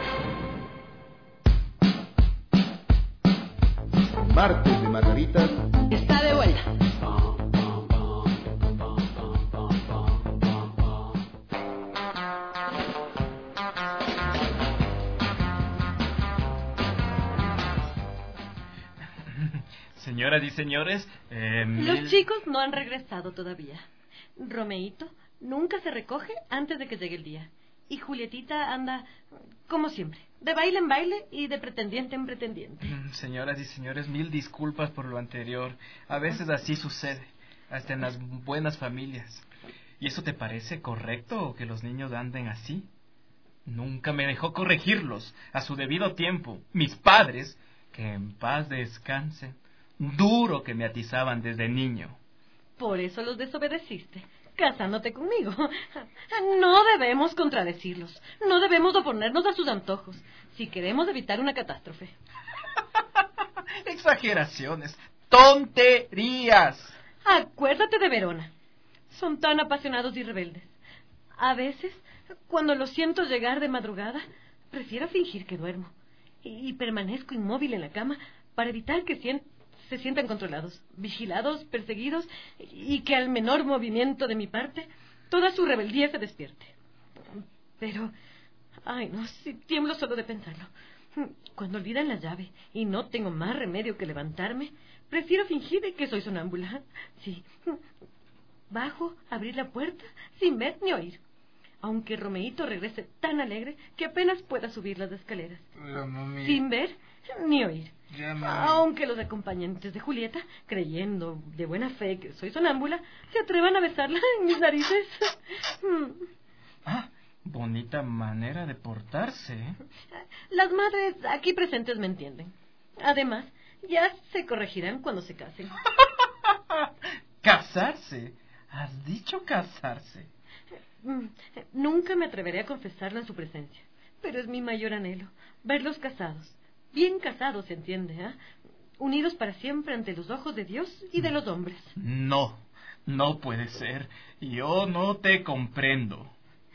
Martes de Margaritas Está de vuelta. Señoras y señores, eh, Los mil- chicos no han regresado todavía. Romeito nunca se recoge antes de que llegue el día. Y Julietita anda, como siempre, de baile en baile y de pretendiente en pretendiente. Mm, Señoras y señores, mil disculpas por lo anterior. A veces así sucede, hasta en las buenas familias. ¿Y eso te parece correcto o que los niños anden así? Nunca me dejó corregirlos a su debido tiempo. Mis padres, que en paz descansen, duro que me atizaban desde niño. Por eso los desobedeciste, casándote conmigo. No debemos contradecirlos, no debemos oponernos a sus antojos, si queremos evitar una catástrofe. Exageraciones, tonterías. Acuérdate de Verona. Son tan apasionados y rebeldes. A veces, cuando los siento llegar de madrugada, prefiero fingir que duermo y, y permanezco inmóvil en la cama para evitar que sien- se sientan controlados, vigilados, perseguidos, y que al menor movimiento de mi parte, toda su rebeldía se despierte. Pero, ay no, si tiemblo solo de pensarlo. Cuando olvidan la llave y no tengo más remedio que levantarme, prefiero fingir que soy sonámbula. Sí, bajo, abrir la puerta, sin ver ni oír. Aunque Romeito regrese tan alegre que apenas pueda subir las escaleras. Pero, mami... Sin ver ni oír. Ya, mami. Aunque los acompañantes de Julieta, creyendo de buena fe que soy sonámbula, se atrevan a besarla en mis narices. Ah, bonita manera de portarse, ¿eh? Las madres aquí presentes me entienden. Además, ya se corregirán cuando se casen. ¿Casarse? ¿Has dicho casarse? Nunca me atreveré a confesarlo en su presencia, pero es mi mayor anhelo, verlos casados. Bien casados, se entiende, ¿eh? Unidos para siempre ante los ojos de Dios y de los hombres. No, no puede ser. Yo no te comprendo.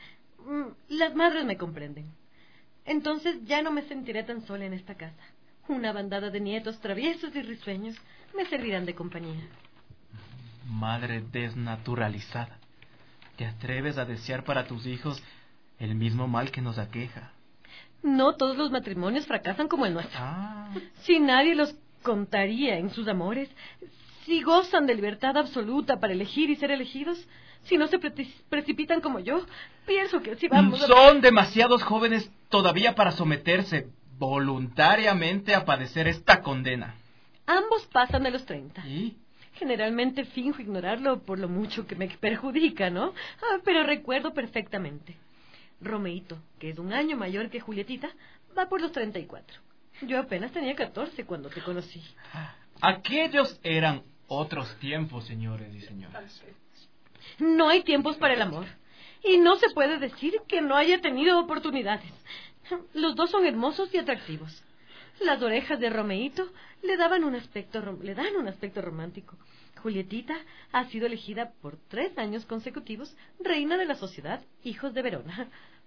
Las madres me comprenden. Entonces ya no me sentiré tan sola en esta casa. Una bandada de nietos traviesos y risueños me servirán de compañía. Madre desnaturalizada, ¿te atreves a desear para tus hijos el mismo mal que nos aqueja? No todos los matrimonios fracasan como el nuestro. Ah. Si nadie los contaría en sus amores, si gozan de libertad absoluta para elegir y ser elegidos, si no se pre- precipitan como yo, pienso que si vamos a... Son demasiados jóvenes todavía para someterse voluntariamente a padecer esta condena. Ambos pasan de los treinta. ¿Y? Generalmente finjo ignorarlo por lo mucho que me perjudica, ¿no? Ah, pero recuerdo perfectamente. Romeito, que es un año mayor que Julietita, va por los treinta y cuatro. Yo apenas tenía catorce cuando te conocí. Aquellos eran otros tiempos, señores y señoras. No hay tiempos para el amor. Y no se puede decir que no haya tenido oportunidades. Los dos son hermosos y atractivos. Las orejas de Romeito le daban un aspecto rom- le dan un aspecto romántico. Julietita ha sido elegida por tres años consecutivos reina de la sociedad Hijos de Verona.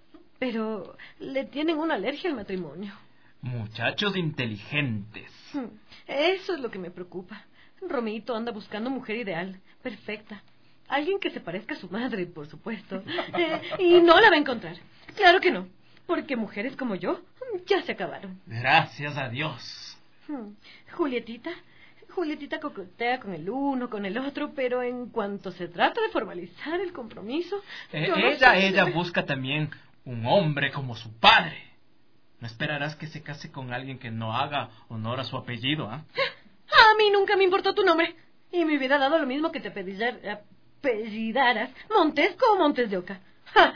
Pero le tienen una alergia al matrimonio. Muchachos inteligentes. Eso es lo que me preocupa. Romeito anda buscando mujer ideal, perfecta. Alguien que se parezca a su madre, por supuesto. Eh, y no la va a encontrar. Claro que no. Porque mujeres como yo ya se acabaron. Gracias a Dios. Julietita, Julietita coquetea con el uno, con el otro, pero en cuanto se trata de formalizar el compromiso... Eh, yo no ella, sé si ella me- busca también un hombre como su padre. No esperarás que se case con alguien que no haga honor a su apellido, ¿ah? A mí nunca me importó tu nombre. Y me hubiera dado lo mismo que te apellidar- apellidaras Montesco o Montes de Oca.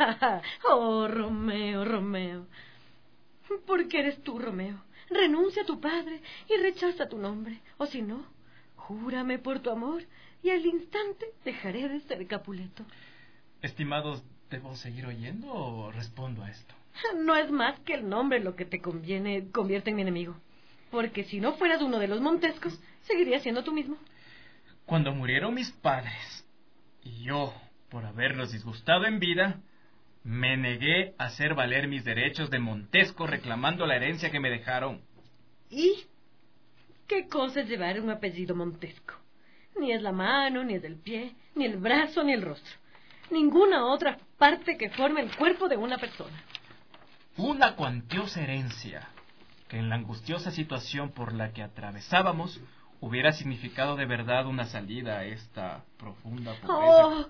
Oh, Romeo, Romeo. Porque eres tú, Romeo. Renuncia a tu padre y rechaza tu nombre. O si no, júrame por tu amor y al instante dejaré de ser Capuleto. Estimados, ¿debo seguir oyendo o respondo a esto? No es más que el nombre lo que te conviene convierte en mi enemigo. Porque si no fueras uno de los Montescos, seguirías siendo tú mismo. Cuando murieron mis padres y yo, por haberlos disgustado en vida, me negué a hacer valer mis derechos de Montesco reclamando la herencia que me dejaron. ¿Y qué cosa es llevar un apellido Montesco? Ni es la mano, ni es el pie, ni el brazo, ni el rostro. Ninguna otra parte que forme el cuerpo de una persona. Una cuantiosa herencia que en la angustiosa situación por la que atravesábamos hubiera significado de verdad una salida a esta profunda pobreza. Oh,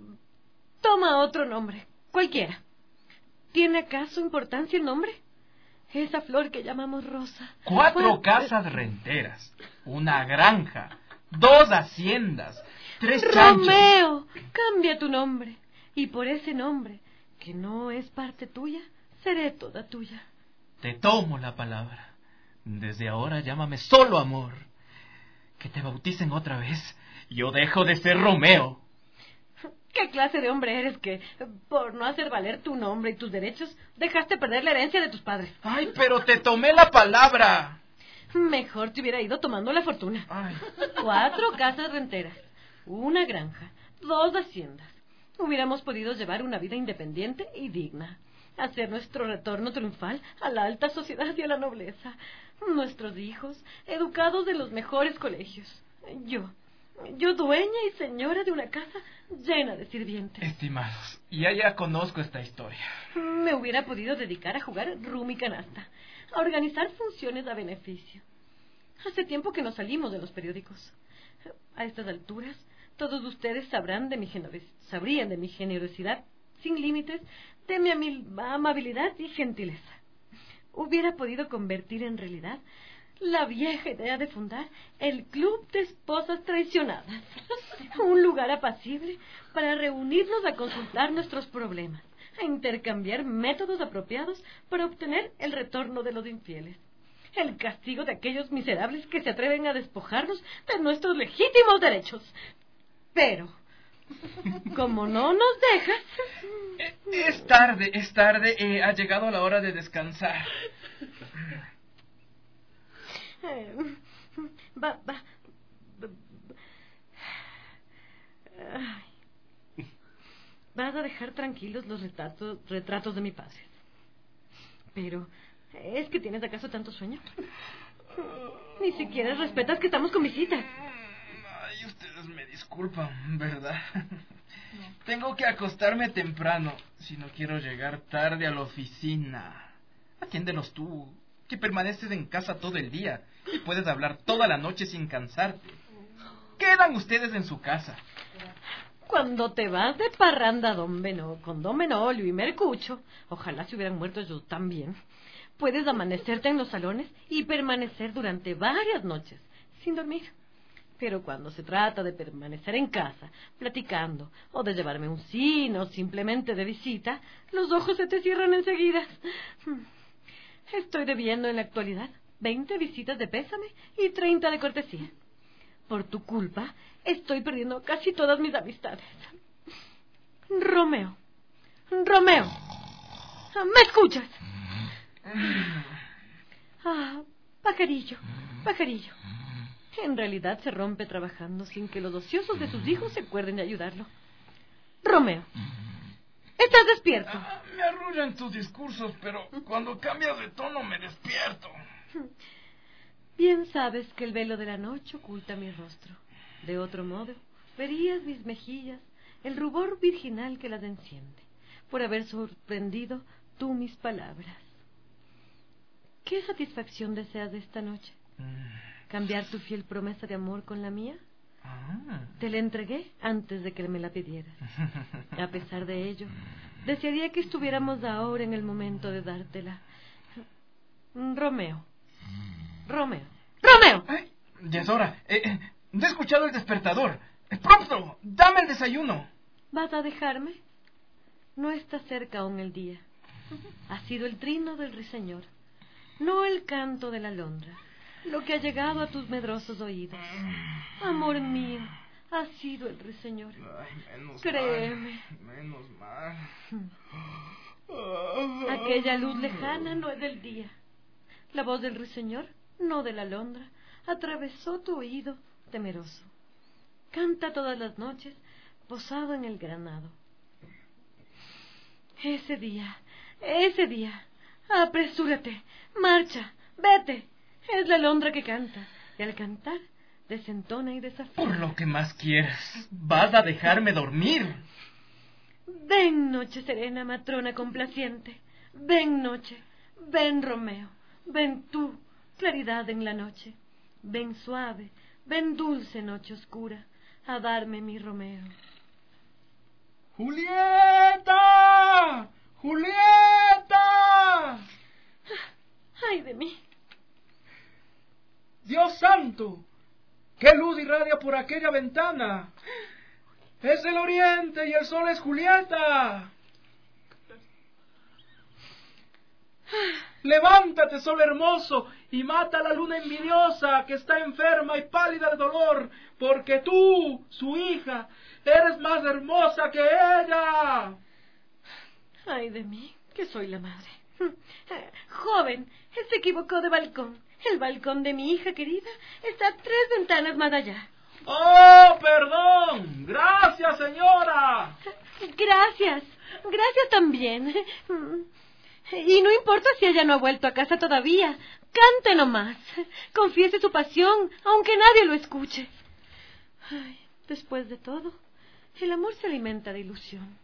toma otro nombre, cualquiera. ¿Tiene acaso importancia el nombre? Esa flor que llamamos rosa. Cuatro Cuat- casas renteras, una granja, dos haciendas, tres chanchos. Romeo, cambia tu nombre. Y por ese nombre, que no es parte tuya, seré toda tuya. Te tomo la palabra. Desde ahora llámame solo amor. Que te bauticen otra vez. Yo dejo de ser Romeo. ¿Qué clase de hombre eres que, por no hacer valer tu nombre y tus derechos, dejaste perder la herencia de tus padres? Ay, pero te tomé la palabra. Mejor te hubiera ido tomando la fortuna. Ay. Cuatro casas renteras, una granja, dos haciendas. Hubiéramos podido llevar una vida independiente y digna. hacer nuestro retorno triunfal a la alta sociedad y a la nobleza. Nuestros hijos, educados en los mejores colegios. Yo, yo dueña y señora de una casa llena de sirvientes. Estimados, ya ya conozco esta historia. Me hubiera podido dedicar a jugar rum y canasta, a organizar funciones a beneficio. Hace tiempo que nos salimos de los periódicos. A estas alturas, todos ustedes sabrán de mi generos- sabrían de mi generosidad sin límites, de mi amil- amabilidad y gentileza. Hubiera podido convertir en realidad la vieja idea de fundar el Club de Esposas Traicionadas, un lugar apacible para reunirnos a consultar nuestros problemas, a intercambiar métodos apropiados para obtener el retorno de los infieles, el castigo de aquellos miserables que se atreven a despojarnos de nuestros legítimos derechos. Pero, como no nos dejas... Es tarde, es tarde, eh, ha llegado la hora de descansar. Eh, va, va, va, ay. Vas a dejar tranquilos los retratos, retratos de mi padre. Pero, ¿es que tienes acaso tanto sueño? Ni siquiera respetas que estamos con visita. Ay, ustedes me disculpan, ¿verdad? No. Tengo que acostarme temprano si no quiero llegar tarde a la oficina. Atiéndelos tú, que permaneces en casa todo el día y puedes hablar toda la noche sin cansarte. Quedan ustedes en su casa. Cuando te vas de parranda don Beno, con don Benolio y Mercucho, ojalá se hubieran muerto ellos también, puedes amanecerte en los salones y permanecer durante varias noches sin dormir. Pero cuando se trata de permanecer en casa, platicando, o de llevarme un cine, o simplemente de visita, los ojos se te cierran enseguida. Estoy debiendo en la actualidad veinte visitas de pésame y treinta de cortesía. Por tu culpa, estoy perdiendo casi todas mis amistades. Romeo, Romeo, ¿me escuchas? Ah, pajarillo, pajarillo. En realidad se rompe trabajando sin que los ociosos de sus hijos se acuerden de ayudarlo. Romeo, ¿estás despierto? Ah, me arrullan tus discursos, pero cuando cambias de tono me despierto. Bien sabes que el velo de la noche oculta mi rostro. De otro modo, verías mis mejillas, el rubor virginal que las enciende, por haber sorprendido tú mis palabras. ¿Qué satisfacción deseas de esta noche? ¿Cambiar tu fiel promesa de amor con la mía? Ah. Te la entregué antes de que me la pidieras. A pesar de ello, desearía que estuviéramos ahora en el momento de dártela. Romeo, Romeo, ¡Romeo! Ay, ya es hora. Eh, eh, he escuchado el despertador. Eh, ¡Pronto! ¡Dame el desayuno! ¿Vas a dejarme? No está cerca aún el día. Ha sido el trino del ruiseñor, no el canto de la alondra, lo que ha llegado a tus medrosos oídos. Amor mío, ha sido el ruiseñor. Ay, menos Créeme. mal. Menos mal. Aquella luz lejana no es del día. La voz del ruiseñor, no de la alondra, atravesó tu oído temeroso. Canta todas las noches, posado en el granado. Ese día, ese día, apresúrate, marcha, vete. Es la alondra que canta, y al cantar desentona y desafía. Por lo que más quieras, vas a dejarme dormir. Ven, noche serena, matrona complaciente. Ven, noche, ven, Romeo. Ven tú, claridad en la noche. Ven suave, ven dulce noche oscura, a darme mi Romeo. ¡Julieta! ¡Julieta! ¡Ay de mí! ¡Dios santo! ¡Qué luz irradia por aquella ventana! ¡Es el oriente y el sol es Julieta! ¡Levántate, sol hermoso, y mata a la luna envidiosa que está enferma y pálida de dolor, porque tú, su hija, eres más hermosa que ella! ¡Ay de mí, que soy la madre! Joven, se equivocó de balcón. El balcón de mi hija querida está tres ventanas más allá. ¡Oh, perdón! ¡Gracias, señora! Gracias, gracias también. Y no importa si ella no ha vuelto a casa todavía. Cante nomás. Confiese su pasión, aunque nadie lo escuche. Ay, después de todo, el amor se alimenta de ilusión.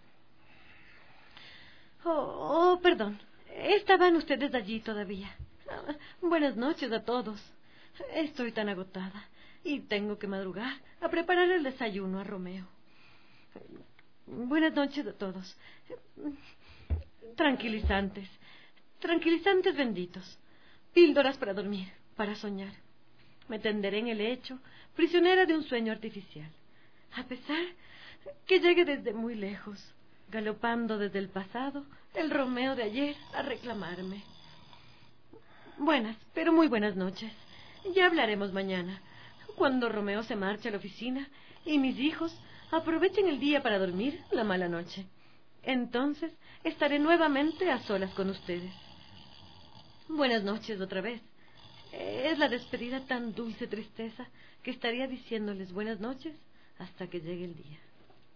Oh, oh, perdón. Estaban ustedes allí todavía. Ah, buenas noches a todos. Estoy tan agotada y tengo que madrugar a preparar el desayuno a Romeo. Buenas noches a todos. Tranquilizantes, tranquilizantes benditos. Píldoras para dormir, para soñar. Me tenderé en el lecho, prisionera de un sueño artificial. A pesar que llegue desde muy lejos, galopando desde el pasado, el Romeo de ayer a reclamarme. Buenas, pero muy buenas noches. Ya hablaremos mañana, cuando Romeo se marche a la oficina y mis hijos aprovechen el día para dormir la mala noche. Entonces estaré nuevamente a solas con ustedes. Buenas noches otra vez. Es la despedida tan dulce tristeza que estaría diciéndoles buenas noches hasta que llegue el día.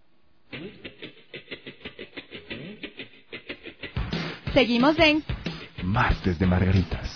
Seguimos en Martes de Margaritas.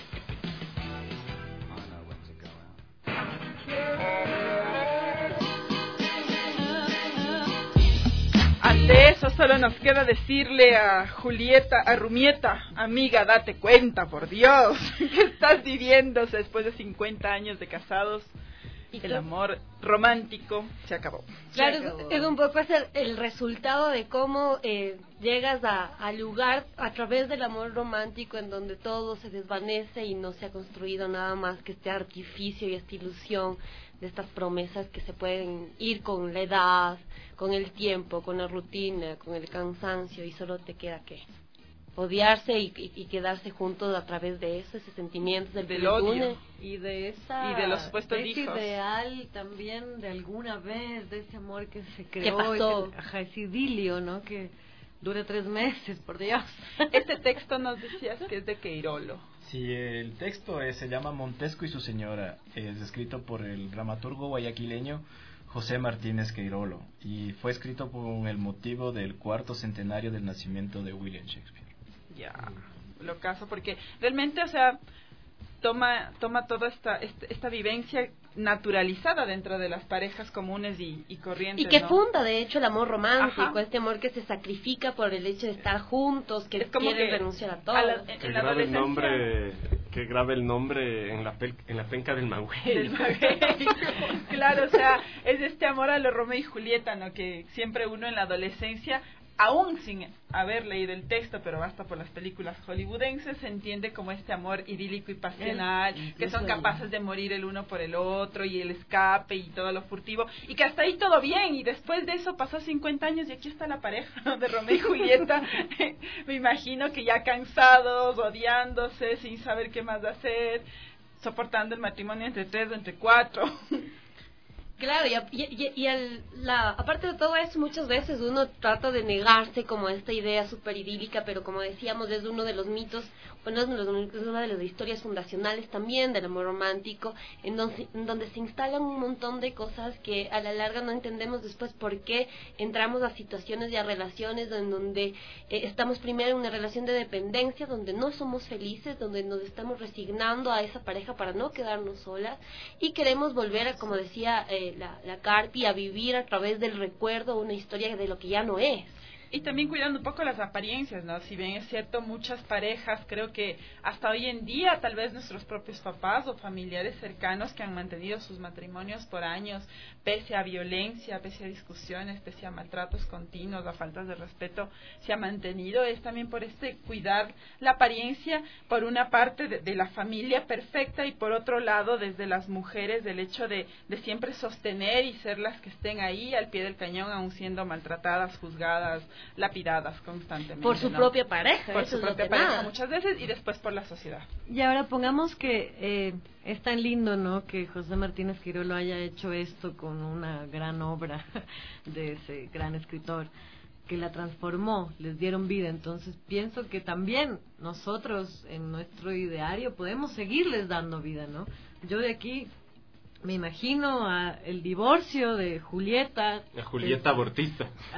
Ante eso solo nos queda decirle a Julieta, a Rumieta, amiga, date cuenta, por Dios, que estás viviendo después de cincuenta años de casados. El amor romántico se acabó. Claro, se acabó. Es, es un poco ese el resultado de cómo eh, llegas a, al lugar a través del amor romántico en donde todo se desvanece y no se ha construido nada más que este artificio y esta ilusión de estas promesas que se pueden ir con la edad, con el tiempo, con la rutina, con el cansancio, y solo te queda que odiarse y, y, y quedarse juntos a través de eso, ese sentimiento del, del odio une. Y de esa y de los supuestos ese hijos. ideal también de alguna vez, de ese amor que se ¿Qué creó, pasó? ese, ajá, ese idilio, ¿no? Que dura tres meses, por Dios. Este texto nos decías que es de Queirolo. Sí, el texto es, se llama Montesco y su señora. Es escrito por el dramaturgo guayaquileño José Martínez Queirolo y fue escrito con el motivo del cuarto centenario del nacimiento de William Shakespeare. Ya, lo caso, porque realmente, o sea, toma toma toda esta esta, esta vivencia naturalizada dentro de las parejas comunes y, y corrientes, y que ¿no? funda de hecho el amor romántico. Ajá. Este amor que se sacrifica por el hecho de estar juntos, que quieren que renunciar a todo. a la- Que grabe el nombre, que grabe el nombre en la pel, en la penca del maguey. Del maguey. Claro, o sea, es este amor a los Romeo y Julieta, ¿no? Que siempre uno en la adolescencia, aún sin haber leído el texto, pero basta por las películas hollywoodenses, se entiende como este amor idílico y pasional, El- que son el- capaces de morir el uno por el otro, y el escape y todo lo furtivo, y que hasta ahí todo bien, y después de eso pasó cincuenta años y aquí está la pareja, ¿no? De Romeo y Julieta. Me imagino que ya cansados, odiándose, sin saber qué más hacer, soportando el matrimonio entre tres o entre cuatro. Claro, y, a- y, y, y el, la, aparte de todo eso, muchas veces uno trata de negarse como esta idea súper idílica, pero como decíamos, es uno de los mitos, bueno, es, uno de los- es una de las historias fundacionales también del amor romántico, en donde, en donde se instalan un montón de cosas que a la larga no entendemos después por qué entramos a situaciones y a relaciones en donde eh, estamos primero en una relación de dependencia, donde no somos felices, donde nos estamos resignando a esa pareja para no quedarnos solas, y queremos volver a, como decía eh, la, la Carpi, a vivir a través del recuerdo una historia de lo que ya no es. Y también cuidando un poco las apariencias, ¿no? Si bien es cierto, muchas parejas, creo que hasta hoy en día, tal vez nuestros propios papás o familiares cercanos que han mantenido sus matrimonios por años, pese a violencia, pese a discusiones, pese a maltratos continuos, a faltas de respeto, se ha mantenido, es también por este cuidar la apariencia, por una parte de, de la familia perfecta, y por otro lado, desde las mujeres, del hecho de, de siempre sostener y ser las que estén ahí al pie del cañón, aun siendo maltratadas, juzgadas, lapidadas constantemente. Por su ¿no? propia pareja, Por eso su es lo propia tenaz. pareja muchas veces, y después por la sociedad. Y ahora pongamos que eh, es tan lindo, ¿no?, que José Martínez Queirolo haya hecho esto con una gran obra de ese gran escritor, que la transformó, les dieron vida. Entonces pienso que también nosotros en nuestro ideario podemos seguirles dando vida, ¿no? Yo de aquí me imagino a el divorcio de Julieta. La Julieta eh, abortista. a,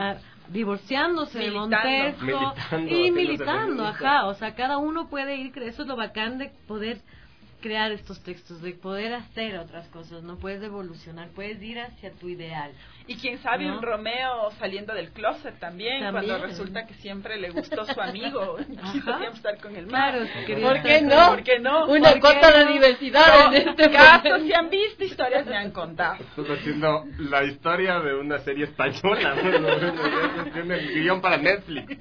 divorciándose de Militando. Montesco Militando, y haciéndose militando, feminista. ajá, o sea, cada uno puede ir, cre- eso es lo bacán de poder crear estos textos, de poder hacer otras cosas, no puedes evolucionar, puedes ir hacia tu ideal. Y quién sabe, ¿no? un Romeo saliendo del closet también, También. cuando resulta que siempre le gustó su amigo, quiso siempre estar con el Claro, más. si quería ¿Por estar qué con- no? ¿Por qué no? Una ¿Por cuota qué de no? diversidad No, en este casos momento. se han visto, historias me han contado. Estás haciendo la historia de una serie española, ¿no? Tiene el guión para Netflix.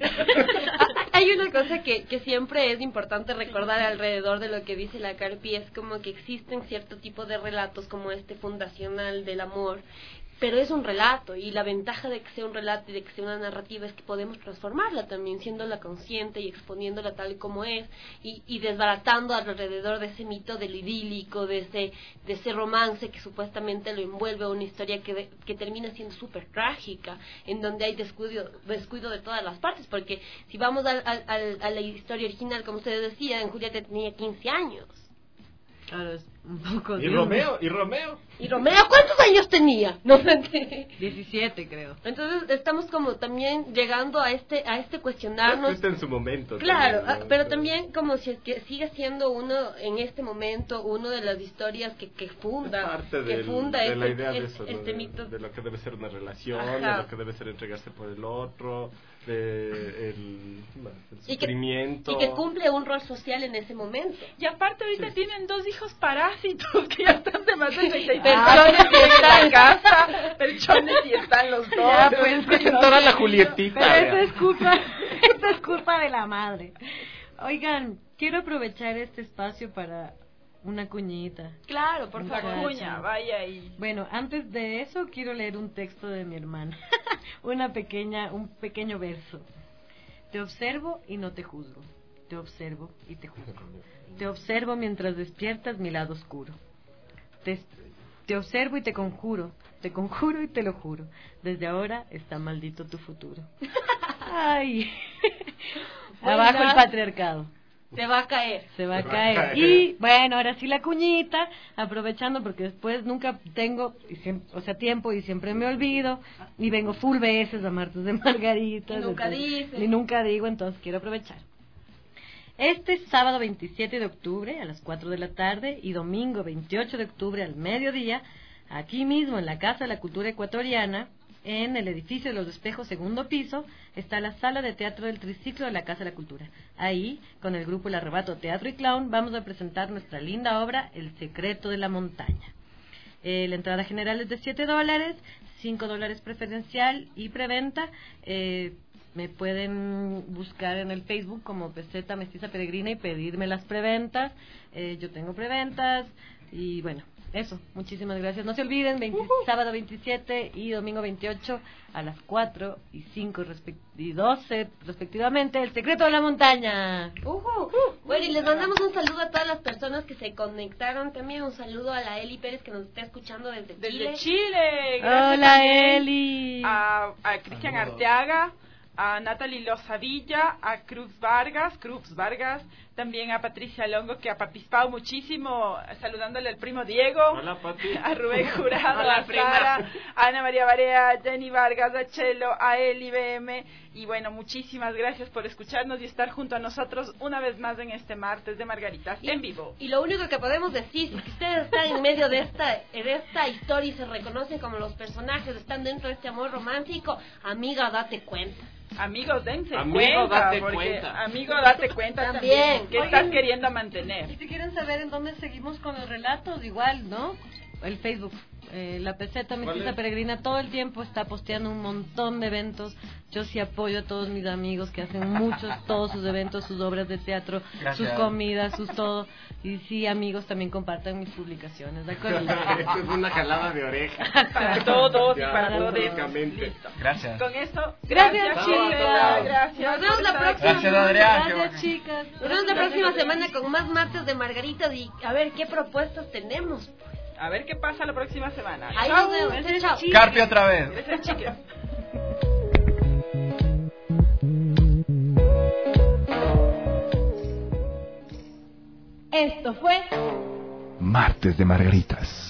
Hay una cosa que, que siempre es importante recordar alrededor de lo que dice la Carpi, es como que existen cierto tipo de relatos como este fundacional del amor, pero es un relato, y la ventaja de que sea un relato y de que sea una narrativa es que podemos transformarla también, siéndola consciente y exponiéndola tal como es, y, y desbaratando alrededor de ese mito del idílico, de ese, de ese romance que supuestamente lo envuelve a una historia que, de- que termina siendo súper trágica, en donde hay descuido, descuido de todas las partes, porque si vamos al, al, al- a la historia original, como ustedes decían, Julieta tenía quince años. Claro, es un poco... Y Romeo, y Romeo. ¿Y Romeo cuántos años tenía? No sé. diecisiete, creo. Entonces estamos como también llegando a este a este cuestionarnos. Está en su momento. Claro, también, ¿no? ah, pero también como si es que sigue siendo uno en este momento uno de las historias que, que funda, Parte que del- funda de este, la idea de el- eso, ¿no? este de, mito. de lo que debe ser una relación, Ajá. de lo que debe ser entregarse por el otro, de el, bueno, el Y que, sufrimiento. y que cumple un rol social en ese momento. Y aparte ahorita tienen dos hijos parásitos que ya están de más de treinta y tres Ah, años y pues, están en casa, perchones y están los dos. Ya, pues, Toda la Julietita. Pero eso ya. es culpa, eso es culpa de la madre. Oigan, quiero aprovechar este espacio para una cuñita. Claro, por Muchacha. favor. Cuña, vaya y... Bueno, antes de eso quiero leer un texto de mi hermana. Una pequeña, un pequeño verso. Te observo y no te juzgo. Te observo y te juzgo. Te observo mientras despiertas mi lado oscuro. Te, te observo y te conjuro. Te conjuro y te lo juro. Desde ahora está maldito tu futuro. Ay. Abajo el patriarcado. Se va a caer. Se va a caer. Y bueno, ahora sí la cuñita, aprovechando porque después nunca tengo, y siem- o sea, tiempo y siempre me olvido, y vengo full veces a martes de margaritas. Y nunca entonces- dices. Y nunca digo, entonces quiero aprovechar. Este sábado veintisiete de octubre a las cuatro de la tarde y domingo veintiocho de octubre al mediodía, aquí mismo en la Casa de la Cultura Ecuatoriana, en el edificio de los Espejos, segundo piso, está la sala de teatro del Triciclo de la Casa de la Cultura. Ahí, con el grupo El Arrebato Teatro y Clown, vamos a presentar nuestra linda obra, El Secreto de la Montaña. Eh, la entrada general es de siete dólares, cinco dólares preferencial y preventa. Eh, me pueden buscar en el Facebook como Peseta Mestiza Peregrina y pedirme las preventas. Eh, yo tengo preventas y bueno, eso, muchísimas gracias. No se olviden, veinte, sábado veintisiete y domingo veintiocho a las cuatro y cinco respect- y doce respectivamente, El Secreto de la Montaña. Ujú. Bueno, y les mandamos un saludo a todas las personas que se conectaron. También un saludo a la Eli Pérez que nos está escuchando desde, Desde Chile. Chile. Gracias Hola, también Eli. A, a Cristian Arteaga, a Natalie Loza Villa, a Cruz Vargas, Cruz Vargas, también a Patricia Longo, que ha participado muchísimo, saludándole al primo Diego, Hola, Pati. a Rubén Jurado, Hola, a prima. Sara, a Ana María Barea, a Jenny Vargas, a Chelo, a Eli B M, y bueno, muchísimas gracias por escucharnos y estar junto a nosotros una vez más en este martes de Margaritas en vivo. Y lo único que podemos decir, si ustedes están en medio de esta, de esta historia y se reconocen como los personajes, están dentro de este amor romántico, amiga, date cuenta. Amigos, dense Amigo, cuenta, date porque- cuenta. amigo, date cuenta también, También. que Oigan, estás queriendo mantener. Y si quieren saber en dónde seguimos con los relatos, igual, ¿no? El Facebook, eh, la Peseta Mestiza es? Peregrina, todo el tiempo está posteando un montón de eventos. Yo sí apoyo a todos mis amigos que hacen muchos, todos sus eventos, sus obras de teatro, Gracias. sus comidas, sus todo. Y sí, amigos, también compartan mis publicaciones, ¿de acuerdo? Esto es una jalada de oreja. Para todos y Ya, para todos. públicamente. Listo. Gracias. Con eso, Gracias, gracias, chicas. chicas. Gracias. Nos vemos por la estar próxima. aquí. Gracias, Adrián. Qué Gracias, bacán. chicas. Nos vemos la próxima semana con más martes de Margaritas y a ver qué propuestas tenemos. A ver qué pasa la próxima semana. Ahí Chau. nos vemos. Chao. Carpi otra vez. Gracias, chicas. Esto fue Martes de Margaritas.